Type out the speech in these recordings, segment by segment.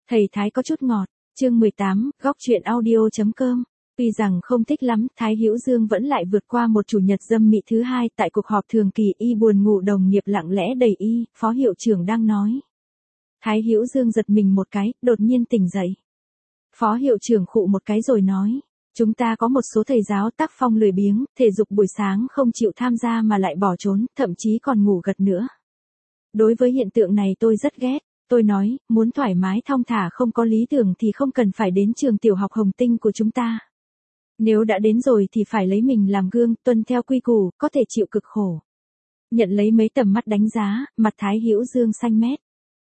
Thầy Thái có chút ngọt, chương 18, góc chuyện audio.com. Tuy rằng không thích lắm, Thái Hữu Dương vẫn lại vượt qua một chủ nhật dâm mị thứ hai. Tại cuộc họp thường kỳ, y buồn ngủ, đồng nghiệp lặng lẽ đẩy y, phó hiệu trưởng đang nói. Thái Hữu Dương giật mình một cái, đột nhiên tỉnh dậy. Phó hiệu trưởng khụ một cái rồi nói, chúng ta có một số thầy giáo tác phong lười biếng, thể dục buổi sáng không chịu tham gia mà lại bỏ trốn, thậm chí còn ngủ gật nữa. Đối với hiện tượng này tôi rất ghét. Tôi nói, muốn thoải mái thong thả không có lý tưởng thì không cần phải đến trường tiểu học Hồng Tinh của chúng ta. Nếu đã đến rồi thì phải lấy mình làm gương, tuân theo quy củ, có thể chịu cực khổ. Nhận lấy mấy tầm mắt đánh giá, mặt Thái Hữu Dương xanh mét.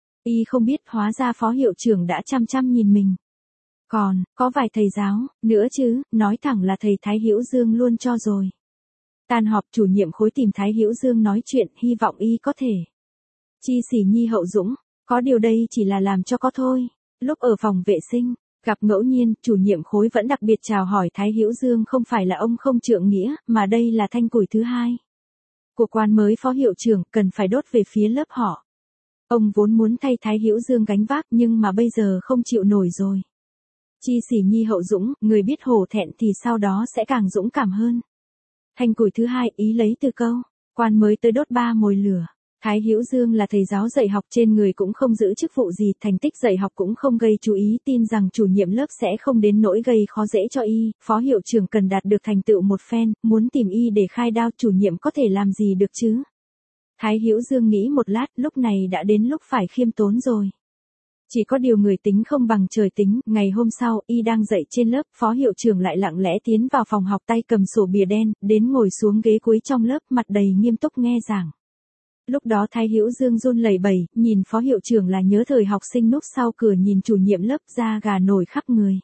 Y không biết hóa ra phó hiệu trưởng đã chăm chăm nhìn mình. Còn, có vài thầy giáo, nữa chứ, nói thẳng là thầy Thái Hữu Dương luôn cho rồi. Tan họp, chủ nhiệm khối tìm Thái Hữu Dương nói chuyện, hy vọng y có thể chi sỉ nhi hậu dũng. Có điều đây chỉ là làm cho có thôi. Lúc ở phòng vệ sinh, gặp ngẫu nhiên, chủ nhiệm khối vẫn đặc biệt chào hỏi Thái Hữu Dương không phải là ông không trượng nghĩa, mà đây là thanh củi thứ hai của quan mới phó hiệu trưởng, cần phải đốt về phía lớp họ. Ông vốn muốn thay Thái Hữu Dương gánh vác nhưng mà bây giờ không chịu nổi rồi. Chi sỉ nhi hậu dũng, người biết hổ thẹn thì sau đó sẽ càng dũng cảm hơn. Thanh củi thứ hai, ý lấy từ câu, quan mới tới đốt 3 mồi lửa. Thái Hữu Dương là thầy giáo dạy học, trên người cũng không giữ chức vụ gì, thành tích dạy học cũng không gây chú ý, tin rằng chủ nhiệm lớp sẽ không đến nỗi gây khó dễ cho y, phó hiệu trưởng cần đạt được thành tựu một phen, muốn tìm y để khai đao, chủ nhiệm có thể làm gì được chứ? Thái Hữu Dương nghĩ một lát, lúc này đã đến lúc phải khiêm tốn rồi. Chỉ có điều người tính không bằng trời tính, ngày hôm sau, y đang dạy trên lớp, phó hiệu trưởng lại lặng lẽ tiến vào phòng học, tay cầm sổ bìa đen, đến ngồi xuống ghế cuối trong lớp, mặt đầy nghiêm túc nghe giảng. Lúc đó Thái Hữu Dương run lẩy bẩy, nhìn phó hiệu trưởng là nhớ thời học sinh núp sau cửa, nhìn chủ nhiệm lớp da gà nổi khắp người.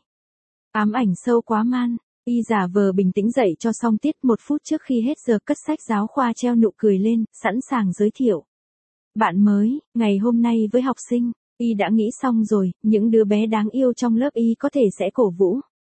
Ám ảnh sâu quá man, y giả vờ bình tĩnh dạy cho xong tiết, 1 phút trước khi hết giờ cất sách giáo khoa treo nụ cười lên, sẵn sàng giới thiệu. Bạn mới, ngày hôm nay với học sinh, y đã nghĩ xong rồi, những đứa bé đáng yêu trong lớp y có thể sẽ cổ vũ.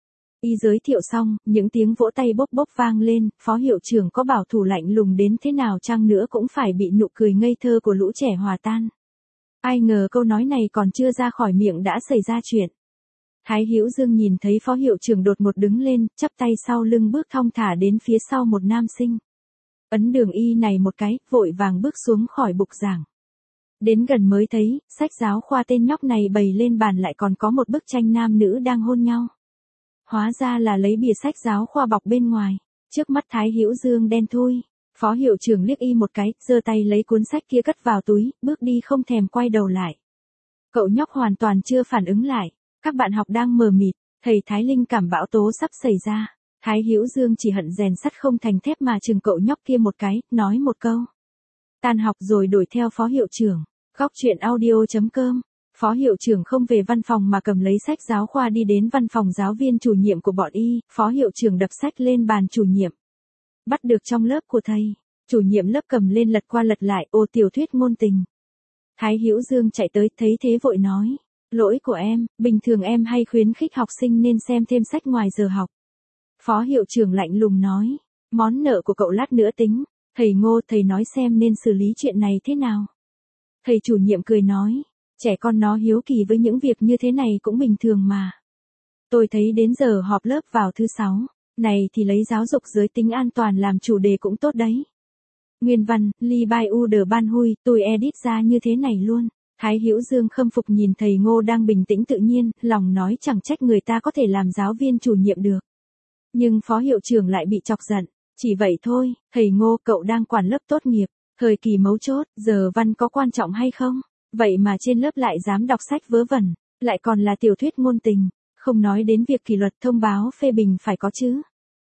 Y giới thiệu xong, những tiếng vỗ tay bốc bốc vang lên, phó hiệu trưởng có bảo thủ lạnh lùng đến thế nào chăng nữa cũng phải bị nụ cười ngây thơ của lũ trẻ hòa tan. Ai ngờ câu nói này còn chưa ra khỏi miệng đã xảy ra chuyện. Thái Hữu Dương nhìn thấy phó hiệu trưởng đột ngột đứng lên, chắp tay sau lưng bước thong thả đến phía sau một nam sinh. Ấn đường y này một cái, vội vàng bước xuống khỏi bục giảng. Đến gần mới thấy, sách giáo khoa tên nhóc này bày lên bàn lại còn có một bức tranh nam nữ đang hôn nhau. Hóa ra là lấy bìa sách giáo khoa bọc bên ngoài. Trước mắt Thái Hữu Dương đen thui. Phó hiệu trưởng liếc y một cái, giơ tay lấy cuốn sách kia cất vào túi, bước đi không thèm quay đầu lại. Cậu nhóc hoàn toàn chưa phản ứng lại. Các bạn học đang mờ mịt, thầy Thái linh cảm bão tố sắp xảy ra. Thái Hữu Dương chỉ hận rèn sắt không thành thép mà chừng cậu nhóc kia một cái, nói một câu. Tan học rồi đuổi theo phó hiệu trưởng. Góc chuyện audio.com. Phó hiệu trưởng không về văn phòng mà cầm lấy sách giáo khoa đi đến văn phòng giáo viên chủ nhiệm của bọn y, phó hiệu trưởng đập sách lên bàn chủ nhiệm. Bắt được trong lớp của thầy, chủ nhiệm lớp cầm lên lật qua lật lại, ô tiểu thuyết ngôn tình. Thái Hữu Dương chạy tới, thấy thế vội nói, lỗi của em, bình thường em hay khuyến khích học sinh nên xem thêm sách ngoài giờ học. Phó hiệu trưởng lạnh lùng nói, món nợ của cậu lát nữa tính, thầy Ngô, thầy nói xem nên xử lý chuyện này thế nào. Thầy chủ nhiệm cười nói, trẻ con nó hiếu kỳ với những việc như thế này cũng bình thường mà. Tôi thấy đến giờ họp lớp vào thứ 6, này thì lấy giáo dục giới tính an toàn làm chủ đề cũng tốt đấy. Nguyên văn, Li Bai U Đờ Ban Hui, tôi edit ra như thế này luôn. Thái Hữu Dương khâm phục nhìn thầy Ngô đang bình tĩnh tự nhiên, lòng nói chẳng trách người ta có thể làm giáo viên chủ nhiệm được. Nhưng phó hiệu trưởng lại bị chọc giận, chỉ vậy thôi, thầy Ngô cậu đang quản lớp tốt nghiệp, thời kỳ mấu chốt, giờ văn có quan trọng hay không? Vậy mà trên lớp lại dám đọc sách vớ vẩn, lại còn là tiểu thuyết ngôn tình, không nói đến việc kỷ luật thông báo phê bình phải có chứ.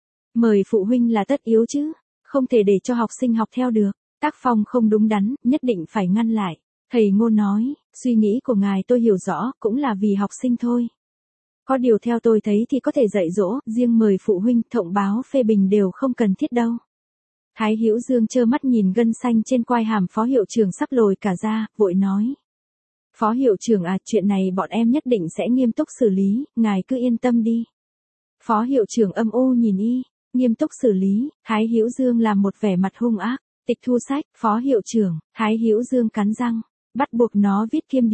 Mời phụ huynh là tất yếu chứ, không thể để cho học sinh học theo được, tác phong không đúng đắn, nhất định phải ngăn lại. Thầy Ngô nói, suy nghĩ của ngài tôi hiểu rõ, cũng là vì học sinh thôi. Có điều theo tôi thấy thì có thể dạy dỗ, riêng mời phụ huynh, thông báo phê bình đều không cần thiết đâu. Thái Hữu Dương trơ mắt nhìn gân xanh trên quai hàm phó hiệu trưởng sắp lồi cả ra, vội nói. Phó hiệu trưởng à, chuyện này bọn em nhất định sẽ nghiêm túc xử lý, ngài cứ yên tâm đi. Phó hiệu trưởng âm u nhìn y, nghiêm túc xử lý, Thái Hữu Dương làm một vẻ mặt hung ác, tịch thu sách, phó hiệu trưởng, Thái Hữu Dương cắn răng, bắt buộc nó viết kiêm điểm.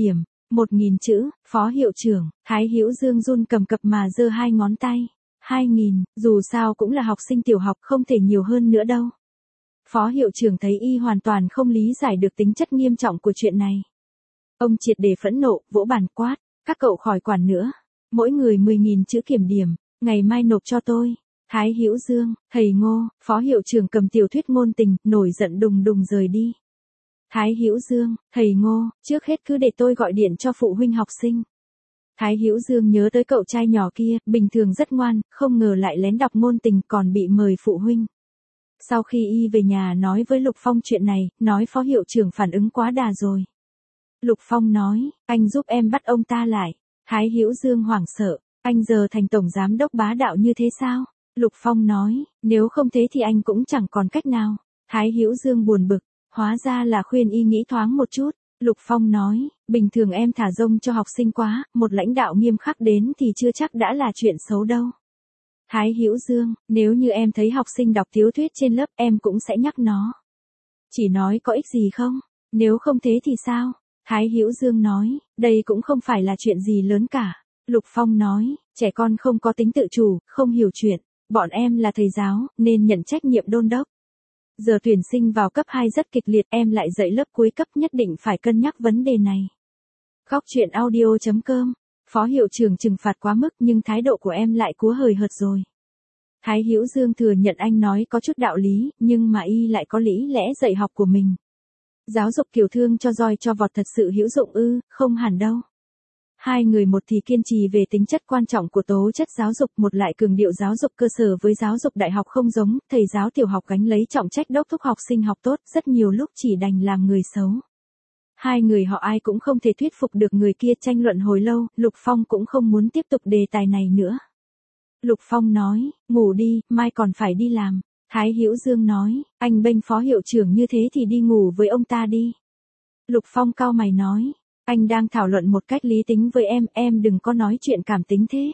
1.000 chữ, phó hiệu trưởng, Thái Hữu Dương run cầm cập mà giơ hai ngón tay. 2.000, dù sao cũng là học sinh tiểu học không thể nhiều hơn nữa đâu. Phó hiệu trưởng thấy y hoàn toàn không lý giải được tính chất nghiêm trọng của chuyện này. Ông triệt để phẫn nộ, vỗ bàn quát, các cậu khỏi quản nữa. Mỗi người 10.000 chữ kiểm điểm, ngày mai nộp cho tôi. Thái Hữu Dương, thầy Ngô, phó hiệu trưởng cầm tiểu thuyết ngôn tình, nổi giận đùng đùng rời đi. Thái Hữu Dương, thầy Ngô, trước hết cứ để tôi gọi điện cho phụ huynh học sinh. Thái Hữu Dương nhớ tới cậu trai nhỏ kia, bình thường rất ngoan, không ngờ lại lén đọc ngôn tình còn bị mời phụ huynh. Sau khi y về nhà nói với Lục Phong chuyện này, nói phó hiệu trưởng phản ứng quá đà rồi. Lục Phong nói, anh giúp em bắt ông ta lại. Thái Hữu Dương hoảng sợ, anh giờ thành tổng giám đốc bá đạo như thế sao? Lục Phong nói, nếu không thế thì anh cũng chẳng còn cách nào. Thái Hữu Dương buồn bực, hóa ra là khuyên y nghĩ thoáng một chút. Lục Phong nói, bình thường em thả rông cho học sinh quá, một lãnh đạo nghiêm khắc đến thì chưa chắc đã là chuyện xấu đâu. Thái Hữu Dương, nếu như em thấy học sinh đọc tiểu thuyết trên lớp em cũng sẽ nhắc nó. Chỉ nói có ích gì không? Nếu không thế thì sao? Thái Hữu Dương nói, đây cũng không phải là chuyện gì lớn cả. Lục Phong nói, trẻ con không có tính tự chủ, không hiểu chuyện. Bọn em là thầy giáo, nên nhận trách nhiệm đôn đốc. Giờ tuyển sinh vào cấp 2 rất kịch liệt, em lại dạy lớp cuối cấp nhất định phải cân nhắc vấn đề này. Góc chuyện audio.com, phó hiệu trưởng trừng phạt quá mức nhưng thái độ của em lại cúa hời hợt rồi. Thái Hữu Dương thừa nhận anh nói có chút đạo lý, nhưng mà y lại có lý lẽ dạy học của mình. Giáo dục kiểu thương cho roi cho vọt thật sự hữu dụng ư, không hẳn đâu. Hai người một thì kiên trì về tính chất quan trọng của tố chất giáo dục, một lại cường điệu giáo dục cơ sở với giáo dục đại học không giống, thầy giáo tiểu học gánh lấy trọng trách đốc thúc học sinh học tốt, rất nhiều lúc chỉ đành làm người xấu. Hai người họ ai cũng không thể thuyết phục được người kia, tranh luận hồi lâu, Lục Phong cũng không muốn tiếp tục đề tài này nữa. Lục Phong nói, ngủ đi, mai còn phải đi làm. Thái Hữu Dương nói, anh bênh phó hiệu trưởng như thế thì đi ngủ với ông ta đi. Lục Phong cau mày nói, anh đang thảo luận một cách lý tính với em đừng có nói chuyện cảm tính thế.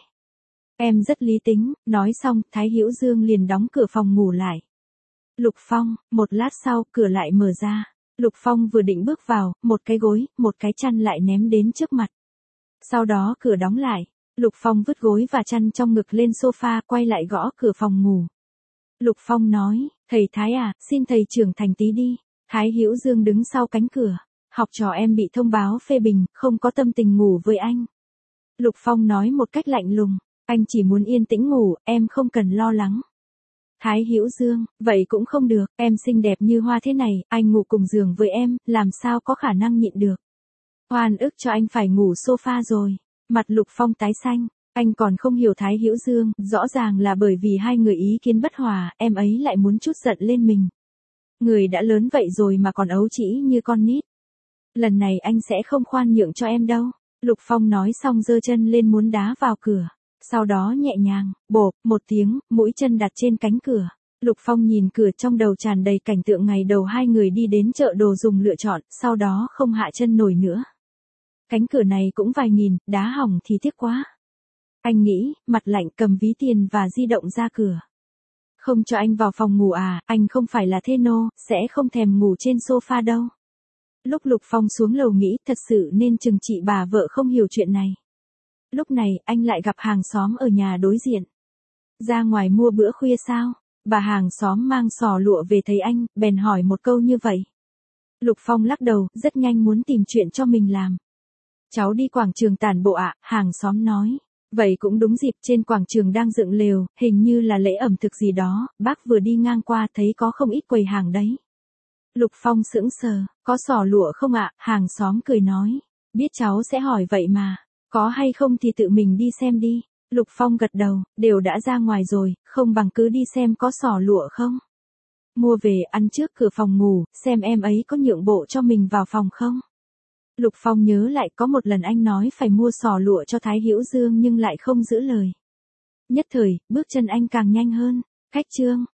Em rất lý tính, nói xong, Thái Hữu Dương liền đóng cửa phòng ngủ lại. Lục Phong, một lát sau, cửa lại mở ra. Lục Phong vừa định bước vào, một cái gối, một cái chăn lại ném đến trước mặt. Sau đó cửa đóng lại. Lục Phong vứt gối và chăn trong ngực lên sofa, quay lại gõ cửa phòng ngủ. Lục Phong nói, thầy Thái à, xin thầy trưởng thành tí đi. Thái Hữu Dương đứng sau cánh cửa. Học trò em bị thông báo phê bình, không có tâm tình ngủ với anh. Lục Phong nói một cách lạnh lùng, anh chỉ muốn yên tĩnh ngủ, em không cần lo lắng. Thái Hữu Dương, vậy cũng không được, em xinh đẹp như hoa thế này, anh ngủ cùng giường với em, làm sao có khả năng nhịn được. Oan ức cho anh phải ngủ sofa rồi. Mặt Lục Phong tái xanh, anh còn không hiểu Thái Hữu Dương, rõ ràng là bởi vì hai người ý kiến bất hòa, em ấy lại muốn trút giận lên mình. Người đã lớn vậy rồi mà còn ấu trĩ như con nít. Lần này anh sẽ không khoan nhượng cho em đâu. Lục Phong nói xong giơ chân lên muốn đá vào cửa. Sau đó nhẹ nhàng, bộp, một tiếng, mũi chân đặt trên cánh cửa. Lục Phong nhìn cửa, trong đầu tràn đầy cảnh tượng ngày đầu hai người đi đến chợ đồ dùng lựa chọn, sau đó không hạ chân nổi nữa. Cánh cửa này cũng vài nghìn, đá hỏng thì tiếc quá. Anh nghĩ, mặt lạnh cầm ví tiền và di động ra cửa. Không cho anh vào phòng ngủ à, anh không phải là thê nô, sẽ không thèm ngủ trên sofa đâu. Lúc Lục Phong xuống lầu nghĩ thật sự nên trừng trị bà vợ không hiểu chuyện này. Lúc này anh lại gặp hàng xóm ở nhà đối diện. Ra ngoài mua bữa khuya sao? Bà hàng xóm mang sò lụa về thấy anh, bèn hỏi một câu như vậy. Lục Phong lắc đầu, rất nhanh muốn tìm chuyện cho mình làm. Cháu đi quảng trường tản bộ ạ, hàng xóm nói. Vậy cũng đúng dịp, trên quảng trường đang dựng lều, hình như là lễ ẩm thực gì đó, bác vừa đi ngang qua thấy có không ít quầy hàng đấy. Lục Phong sững sờ, có sò lụa không ạ? Hàng xóm cười nói. Biết cháu sẽ hỏi vậy mà, có hay không thì tự mình đi xem đi. Lục Phong gật đầu, đều đã ra ngoài rồi, không bằng cứ đi xem có sò lụa không. Mua về ăn trước cửa phòng ngủ, xem em ấy có nhượng bộ cho mình vào phòng không. Lục Phong nhớ lại có một lần anh nói phải mua sò lụa cho Thái Hữu Dương nhưng lại không giữ lời. Nhất thời, bước chân anh càng nhanh hơn. Cách chương